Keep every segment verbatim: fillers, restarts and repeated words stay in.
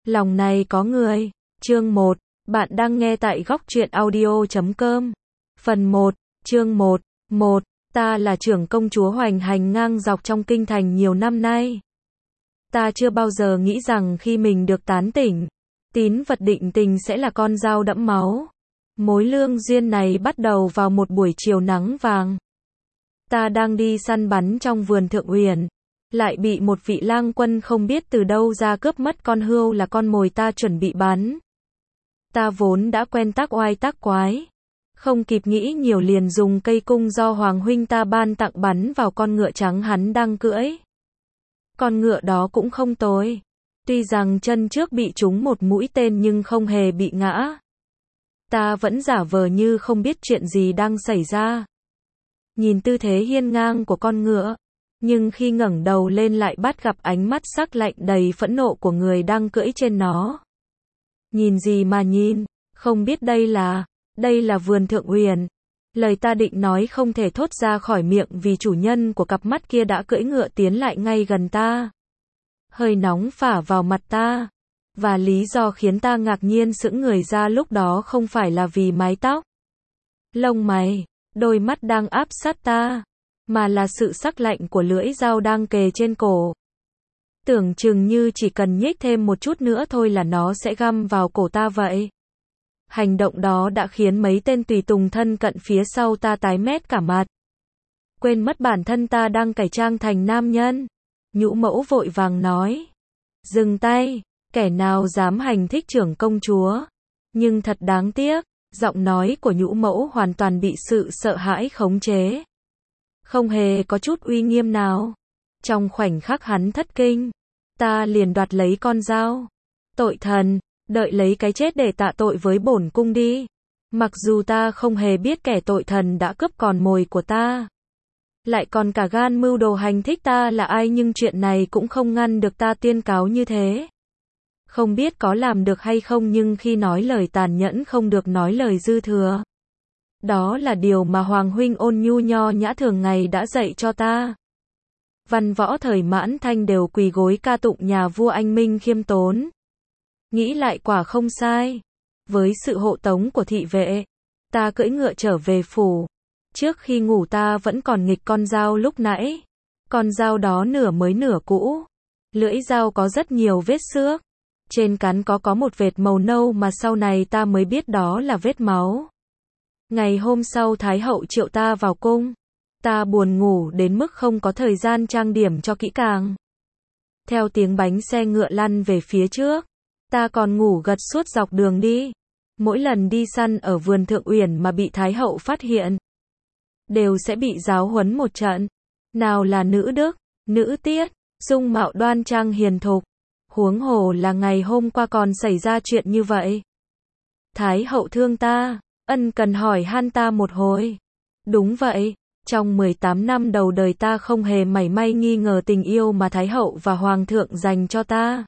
Lòng này có người. Chương một. Bạn đang nghe tại góc truyện audio chấm com. Phần một. Chương một. một. Ta là trưởng công chúa hoành hành ngang dọc trong kinh thành nhiều năm nay. Ta chưa bao giờ nghĩ rằng khi mình được tán tỉnh, tín vật định tình sẽ là con dao đẫm máu. Mối lương duyên này bắt đầu vào một buổi chiều nắng vàng. Ta đang đi săn bắn trong vườn Thượng Uyển, lại bị một vị lang quân không biết từ đâu ra cướp mất con hươu là con mồi ta chuẩn bị bắn. Ta vốn đã quen tác oai tác quái, không kịp nghĩ nhiều liền dùng cây cung do Hoàng huynh ta ban tặng bắn vào con ngựa trắng hắn đang cưỡi. Con ngựa đó cũng không tồi, tuy rằng chân trước bị trúng một mũi tên nhưng không hề bị ngã. Ta vẫn giả vờ như không biết chuyện gì đang xảy ra, nhìn tư thế hiên ngang của con ngựa, nhưng khi ngẩng đầu lên lại bắt gặp ánh mắt sắc lạnh đầy phẫn nộ của người đang cưỡi trên nó. Nhìn gì mà nhìn, không biết đây là, đây là vườn Thượng Uyển. Lời ta định nói không thể thốt ra khỏi miệng vì chủ nhân của cặp mắt kia đã cưỡi ngựa tiến lại ngay gần ta. Hơi nóng phả vào mặt ta, và lý do khiến ta ngạc nhiên sững người ra lúc đó không phải là vì mái tóc, lông mày, đôi mắt đang áp sát ta, mà là sự sắc lạnh của lưỡi dao đang kề trên cổ. Tưởng chừng như chỉ cần nhích thêm một chút nữa thôi là nó sẽ găm vào cổ ta vậy. Hành động đó đã khiến mấy tên tùy tùng thân cận phía sau ta tái mét cả mặt. Quên mất bản thân ta đang cải trang thành nam nhân. Nhũ mẫu vội vàng nói. Dừng tay, kẻ nào dám hành thích trưởng công chúa. Nhưng thật đáng tiếc, giọng nói của nhũ mẫu hoàn toàn bị sự sợ hãi khống chế. Không hề có chút uy nghiêm nào. Trong khoảnh khắc hắn thất kinh, ta liền đoạt lấy con dao. Tội thần, đợi lấy cái chết để tạ tội với bổn cung đi. Mặc dù ta không hề biết kẻ tội thần đã cướp con mồi của ta, lại còn cả gan mưu đồ hành thích ta là ai, nhưng chuyện này cũng không ngăn được ta tuyên cáo như thế. Không biết có làm được hay không, nhưng khi nói lời tàn nhẫn không được nói lời dư thừa. Đó là điều mà Hoàng huynh ôn nhu nho nhã thường ngày đã dạy cho ta. Văn võ thời Mãn Thanh đều quỳ gối ca tụng nhà vua anh minh khiêm tốn. Nghĩ lại quả không sai. Với sự hộ tống của thị vệ, ta cưỡi ngựa trở về phủ. Trước khi ngủ ta vẫn còn nghịch con dao lúc nãy. Con dao đó nửa mới nửa cũ. Lưỡi dao có rất nhiều vết xước. Trên cán có có một vệt màu nâu mà sau này ta mới biết đó là vết máu. Ngày hôm sau Thái hậu triệu ta vào cung. Ta buồn ngủ đến mức không có thời gian trang điểm cho kỹ càng. Theo tiếng bánh xe ngựa lăn về phía trước, ta còn ngủ gật suốt dọc đường đi. Mỗi lần đi săn ở vườn Thượng Uyển mà bị Thái hậu phát hiện, đều sẽ bị giáo huấn một trận. Nào là nữ đức, nữ tiết, dung mạo đoan trang hiền thục. Huống hồ là ngày hôm qua còn xảy ra chuyện như vậy. Thái hậu thương ta, ân cần hỏi han ta một hồi. Đúng vậy, trong mười tám năm đầu đời ta không hề mảy may nghi ngờ tình yêu mà Thái hậu và Hoàng thượng dành cho ta.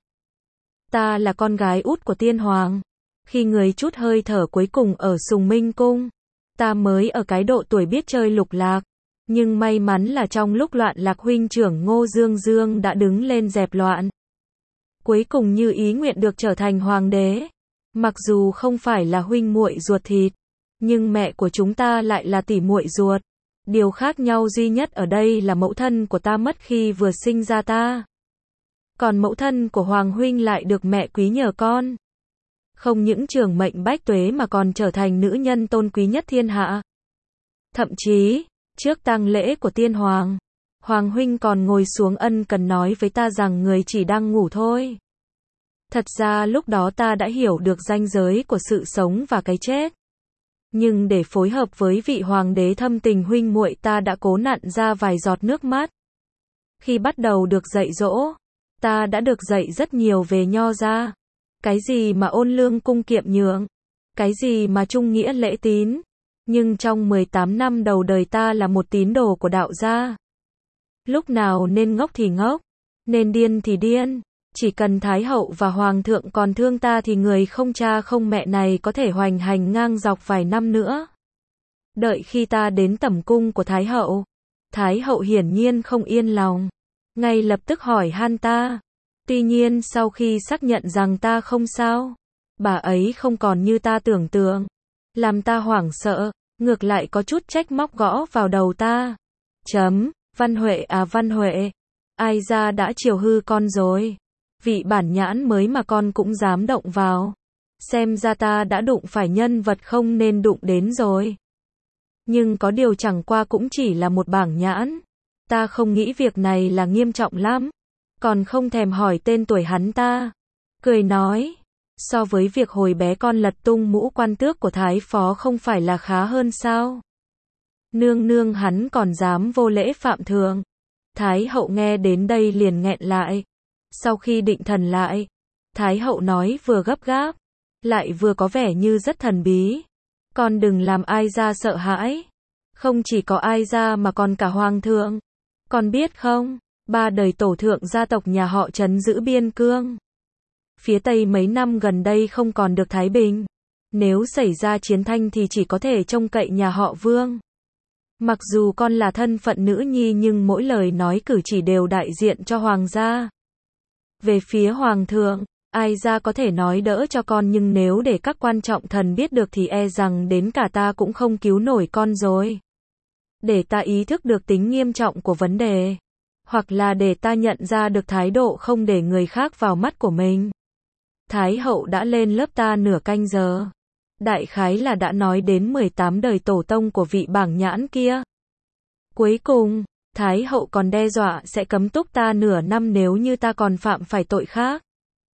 Ta là con gái út của tiên hoàng. Khi người chút hơi thở cuối cùng ở Sùng Minh Cung, ta mới ở cái độ tuổi biết chơi lục lạc. Nhưng may mắn là trong lúc loạn lạc huynh trưởng Ngô Dương Dương đã đứng lên dẹp loạn. Cuối cùng như ý nguyện được trở thành hoàng đế. Mặc dù không phải là huynh muội ruột thịt, nhưng mẹ của chúng ta lại là tỷ muội ruột. Điều khác nhau duy nhất ở đây là mẫu thân của ta mất khi vừa sinh ra ta. Còn mẫu thân của Hoàng huynh lại được mẹ quý nhờ con. Không những trường mệnh bách tuế mà còn trở thành nữ nhân tôn quý nhất thiên hạ. Thậm chí, trước tang lễ của tiên hoàng, Hoàng huynh còn ngồi xuống ân cần nói với ta rằng người chỉ đang ngủ thôi. Thật ra lúc đó ta đã hiểu được ranh giới của sự sống và cái chết. Nhưng để phối hợp với vị hoàng đế thâm tình huynh muội, ta đã cố nặn ra vài giọt nước mắt. Khi bắt đầu được dạy dỗ, ta đã được dạy rất nhiều về nho gia. Cái gì mà ôn lương cung kiệm nhượng, cái gì mà trung nghĩa lễ tín. Nhưng trong mười tám năm đầu đời ta là một tín đồ của đạo gia. Lúc nào nên ngốc thì ngốc, nên điên thì điên. Chỉ cần Thái hậu và Hoàng thượng còn thương ta thì người không cha không mẹ này có thể hoành hành ngang dọc vài năm nữa. Đợi khi ta đến tẩm cung của Thái hậu, Thái hậu hiển nhiên không yên lòng. Ngay lập tức hỏi han ta. Tuy nhiên sau khi xác nhận rằng ta không sao, bà ấy không còn như ta tưởng tượng, làm ta hoảng sợ, ngược lại có chút trách móc gõ vào đầu ta. Chấm, Văn Huệ à Văn Huệ, ai ra đã chiều hư con rồi. Vị bản nhãn mới mà con cũng dám động vào. Xem ra ta đã đụng phải nhân vật không nên đụng đến rồi. Nhưng có điều chẳng qua cũng chỉ là một bảng nhãn. Ta không nghĩ việc này là nghiêm trọng lắm. Còn không thèm hỏi tên tuổi hắn ta. Cười nói, so với việc hồi bé con lật tung mũ quan tước của Thái Phó không phải là khá hơn sao? Nương nương hắn còn dám vô lễ phạm thượng. Thái hậu nghe đến đây liền nghẹn lại. Sau khi định thần lại, Thái hậu nói vừa gấp gáp, lại vừa có vẻ như rất thần bí. Con đừng làm ai ra sợ hãi. Không chỉ có ai ra mà còn cả hoàng thượng. Con biết không, ba đời tổ thượng gia tộc nhà họ trấn giữ biên cương. Phía Tây mấy năm gần đây không còn được thái bình. Nếu xảy ra chiến tranh thì chỉ có thể trông cậy nhà họ Vương. Mặc dù con là thân phận nữ nhi nhưng mỗi lời nói cử chỉ đều đại diện cho hoàng gia. Về phía hoàng thượng, ai ra có thể nói đỡ cho con nhưng nếu để các quan trọng thần biết được thì e rằng đến cả ta cũng không cứu nổi con rồi. Để ta ý thức được tính nghiêm trọng của vấn đề. Hoặc là để ta nhận ra được thái độ không để người khác vào mắt của mình. Thái hậu đã lên lớp ta nửa canh giờ. Đại khái là đã nói đến mười tám đời tổ tông của vị bảng nhãn kia. Cuối cùng, Thái hậu còn đe dọa sẽ cấm túc ta nửa năm nếu như ta còn phạm phải tội khác.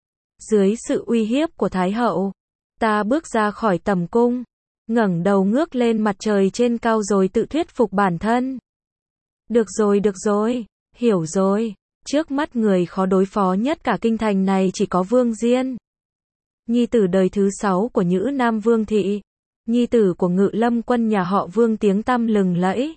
Dưới sự uy hiếp của Thái hậu, ta bước ra khỏi tầm cung, ngẩng đầu ngước lên mặt trời trên cao rồi tự thuyết phục bản thân. Được rồi, được rồi, hiểu rồi, trước mắt người khó đối phó nhất cả kinh thành này chỉ có Vương Diên. Nhi tử đời thứ sáu của Nhữ Nam Vương Thị, nhi tử của Ngự Lâm quân nhà họ Vương tiếng tăm lừng lẫy.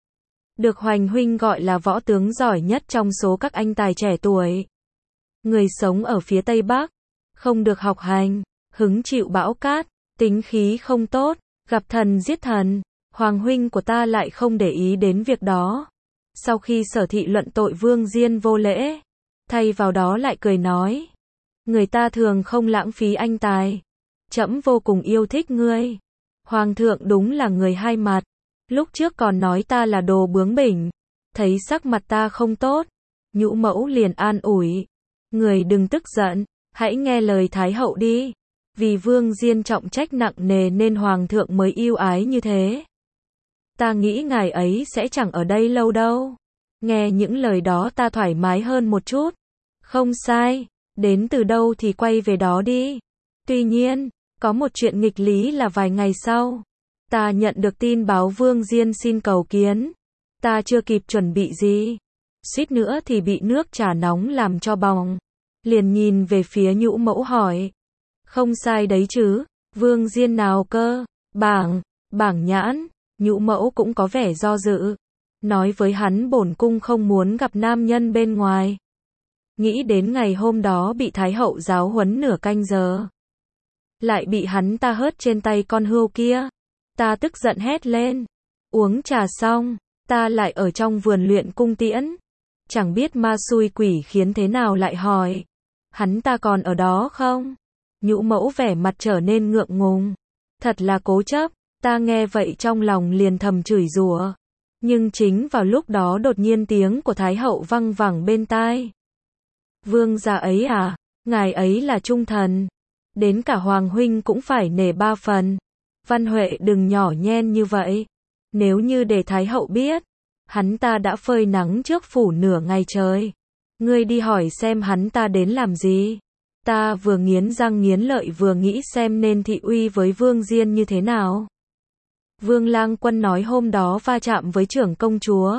Được Hoành huynh gọi là võ tướng giỏi nhất trong số các anh tài trẻ tuổi. Người sống ở phía Tây Bắc, không được học hành, hứng chịu bão cát, tính khí không tốt, gặp thần giết thần. Hoàng huynh của ta lại không để ý đến việc đó. Sau khi Sở Thị luận tội Vương Diên vô lễ, thay vào đó lại cười nói, người ta thường không lãng phí anh tài. Trẫm vô cùng yêu thích ngươi. Hoàng thượng đúng là người hai mặt. Lúc trước còn nói ta là đồ bướng bỉnh. Thấy sắc mặt ta không tốt, Nhũ mẫu liền an ủi. Người đừng tức giận, hãy nghe lời Thái hậu đi. Vì Vương Diên trọng trách nặng nề nên Hoàng thượng mới yêu ái như thế. Ta nghĩ ngài ấy sẽ chẳng ở đây lâu đâu. Nghe những lời đó ta thoải mái hơn một chút. Không sai, đến từ đâu thì quay về đó đi. Tuy nhiên, có một chuyện nghịch lý là vài ngày sau, ta nhận được tin báo Vương Diên xin cầu kiến. Ta chưa kịp chuẩn bị gì, suýt nữa thì bị nước trà nóng làm cho bỏng. Liền nhìn về phía Nhũ mẫu hỏi. Không sai đấy chứ, Vương Diên nào cơ? Bảng, bảng nhãn. Nhũ mẫu cũng có vẻ do dự. Nói với hắn bổn cung không muốn gặp nam nhân bên ngoài. Nghĩ đến ngày hôm đó bị Thái hậu giáo huấn nửa canh giờ. Lại bị hắn ta hớt trên tay con hươu kia. Ta tức giận hét lên. Uống trà xong, ta lại ở trong vườn luyện cung tiễn. Chẳng biết ma xui quỷ khiến thế nào lại hỏi. Hắn ta còn ở đó không? Nhũ mẫu vẻ mặt trở nên ngượng ngùng. Thật là cố chấp. Ta nghe vậy trong lòng liền thầm chửi rủa. Nhưng chính vào lúc đó đột nhiên tiếng của Thái hậu văng vẳng bên tai. Vương gia ấy à, ngài ấy là trung thần. Đến cả Hoàng huynh cũng phải nể ba phần. Văn Huệ đừng nhỏ nhen như vậy. Nếu như để Thái hậu biết, hắn ta đã phơi nắng trước phủ nửa ngày trời. Ngươi đi hỏi xem hắn ta đến làm gì. Ta vừa nghiến răng nghiến lợi vừa nghĩ xem nên thị uy với Vương Diên như thế nào. Vương Lang Quân nói hôm đó va chạm với trưởng công chúa.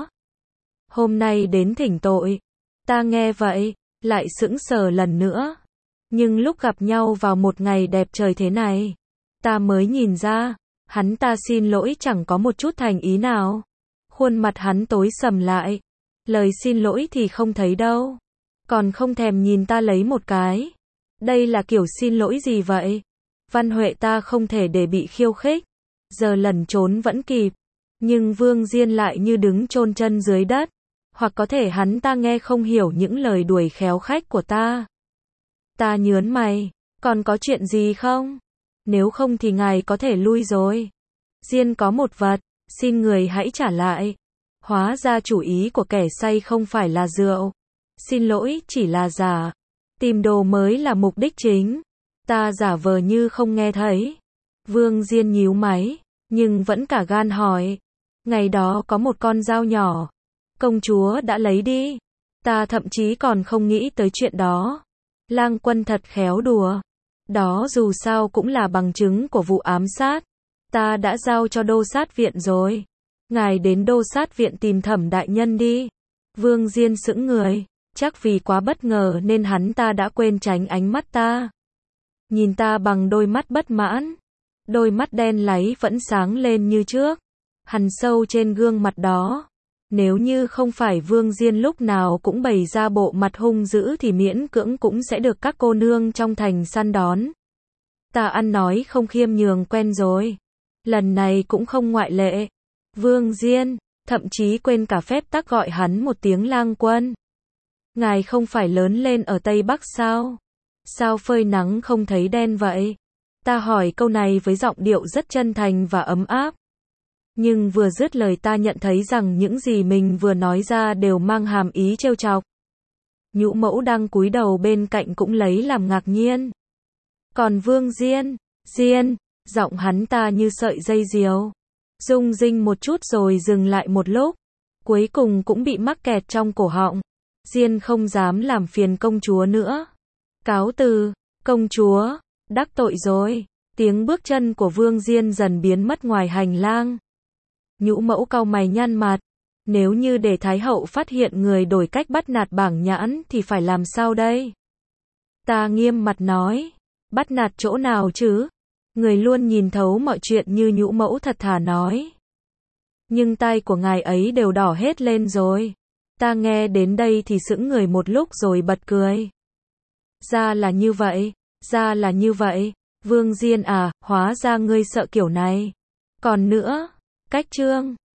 Hôm nay đến thỉnh tội. Ta nghe vậy, lại sững sờ lần nữa. Nhưng lúc gặp nhau vào một ngày đẹp trời thế này, ta mới nhìn ra, hắn ta xin lỗi chẳng có một chút thành ý nào. Khuôn mặt hắn tối sầm lại. Lời xin lỗi thì không thấy đâu. Còn không thèm nhìn ta lấy một cái. Đây là kiểu xin lỗi gì vậy? Văn Huệ ta không thể để bị khiêu khích. Giờ lẩn trốn vẫn kịp. Nhưng Vương Diên lại như đứng chôn chân dưới đất. Hoặc có thể hắn ta nghe không hiểu những lời đuổi khéo khách của ta. Ta nhớn mày, còn có chuyện gì không? Nếu không thì ngài có thể lui rồi. Diên có một vật, xin người hãy trả lại. Hóa ra chủ ý của kẻ say không phải là rượu. Xin lỗi, chỉ là giả. Tìm đồ mới là mục đích chính. Ta giả vờ như không nghe thấy. Vương Diên nhíu máy, nhưng vẫn cả gan hỏi. Ngày đó có một con dao nhỏ. Công chúa đã lấy đi. Ta thậm chí còn không nghĩ tới chuyện đó. Lang Quân thật khéo đùa. Đó dù sao cũng là bằng chứng của vụ ám sát. Ta đã giao cho đô sát viện rồi. Ngài đến đô sát viện tìm Thẩm đại nhân đi. Vương Diên sững người. Chắc vì quá bất ngờ nên hắn ta đã quên tránh ánh mắt ta. Nhìn ta bằng đôi mắt bất mãn. Đôi mắt đen láy vẫn sáng lên như trước. Hằn sâu trên gương mặt đó. Nếu như không phải Vương Diên lúc nào cũng bày ra bộ mặt hung dữ thì miễn cưỡng cũng sẽ được các cô nương trong thành săn đón. Ta ăn nói không khiêm nhường quen rồi. Lần này cũng không ngoại lệ. Vương Diên, thậm chí quên cả phép tắc gọi hắn một tiếng Lang Quân. Ngài không phải lớn lên ở Tây Bắc sao? Sao phơi nắng không thấy đen vậy? Ta hỏi câu này với giọng điệu rất chân thành và ấm áp. Nhưng vừa dứt lời ta nhận thấy rằng những gì mình vừa nói ra đều mang hàm ý trêu chọc. Nhũ Mẫu đang cúi đầu bên cạnh cũng lấy làm ngạc nhiên. Còn Vương Diên, Diên, giọng hắn ta như sợi dây diều. Rung rinh một chút rồi dừng lại một lúc. Cuối cùng cũng bị mắc kẹt trong cổ họng. Diên không dám làm phiền công chúa nữa. Cáo từ, công chúa, đắc tội rồi. Tiếng bước chân của Vương Diên dần biến mất ngoài hành lang. Nhũ Mẫu cau mày nhăn mặt. Nếu như để Thái hậu phát hiện người đổi cách bắt nạt Bảng Nhãn thì phải làm sao đây? Ta nghiêm mặt nói. Bắt nạt chỗ nào chứ? Người luôn nhìn thấu mọi chuyện như Nhũ Mẫu thật thà nói. Nhưng tai của ngài ấy đều đỏ hết lên rồi. Ta nghe đến đây thì sững người một lúc rồi bật cười. Ra là như vậy, ra là như vậy. Vương Diên à, hóa ra ngươi sợ kiểu này. Còn nữa, cách chương.